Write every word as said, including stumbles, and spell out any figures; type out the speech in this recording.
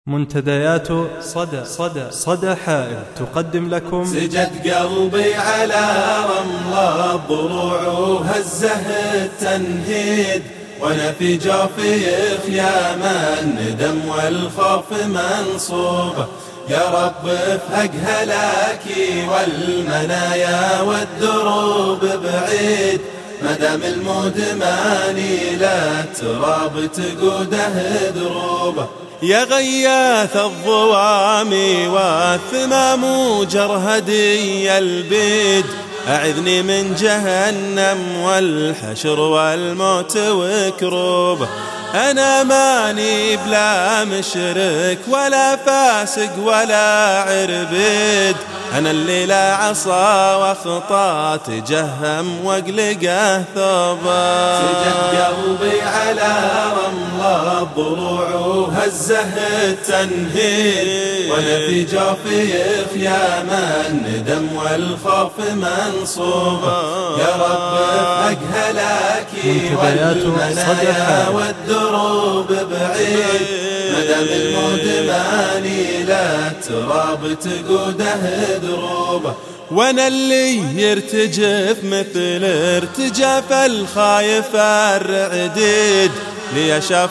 منتديات صدى صدى صدى حائل تقدم لكم سجد قلبي على رمل الضروع وهزه التنهيد، وانا في جوفي خيام الندم والخوف منصوبه. يا رب افهق هلاكي والمنايا والدروب بعيد، مدام المود ماني لا تراب تقوده دروبه. يا غياث الظوامي والثمام جرهدي البيد، أعذني من جهنم والحشر والموت وكروبه. أنا ماني بلا مشرك ولا فاسق ولا عربيد، أنا اللي لا عصا واخطا تجهم واقلقه ثوبه. سجد قلبي على رمل الضروع وهزه التنهيد، وانا في جوفي خيام الندم والخوف منصوبه. يا رب افهق هلاكي والمنايا والدروب بعيد، مدام المود ماني لا تراب تقوده دروبه. وانا اللي يرتجف مثل ارتجاف الخايف الرعديد، لي شاف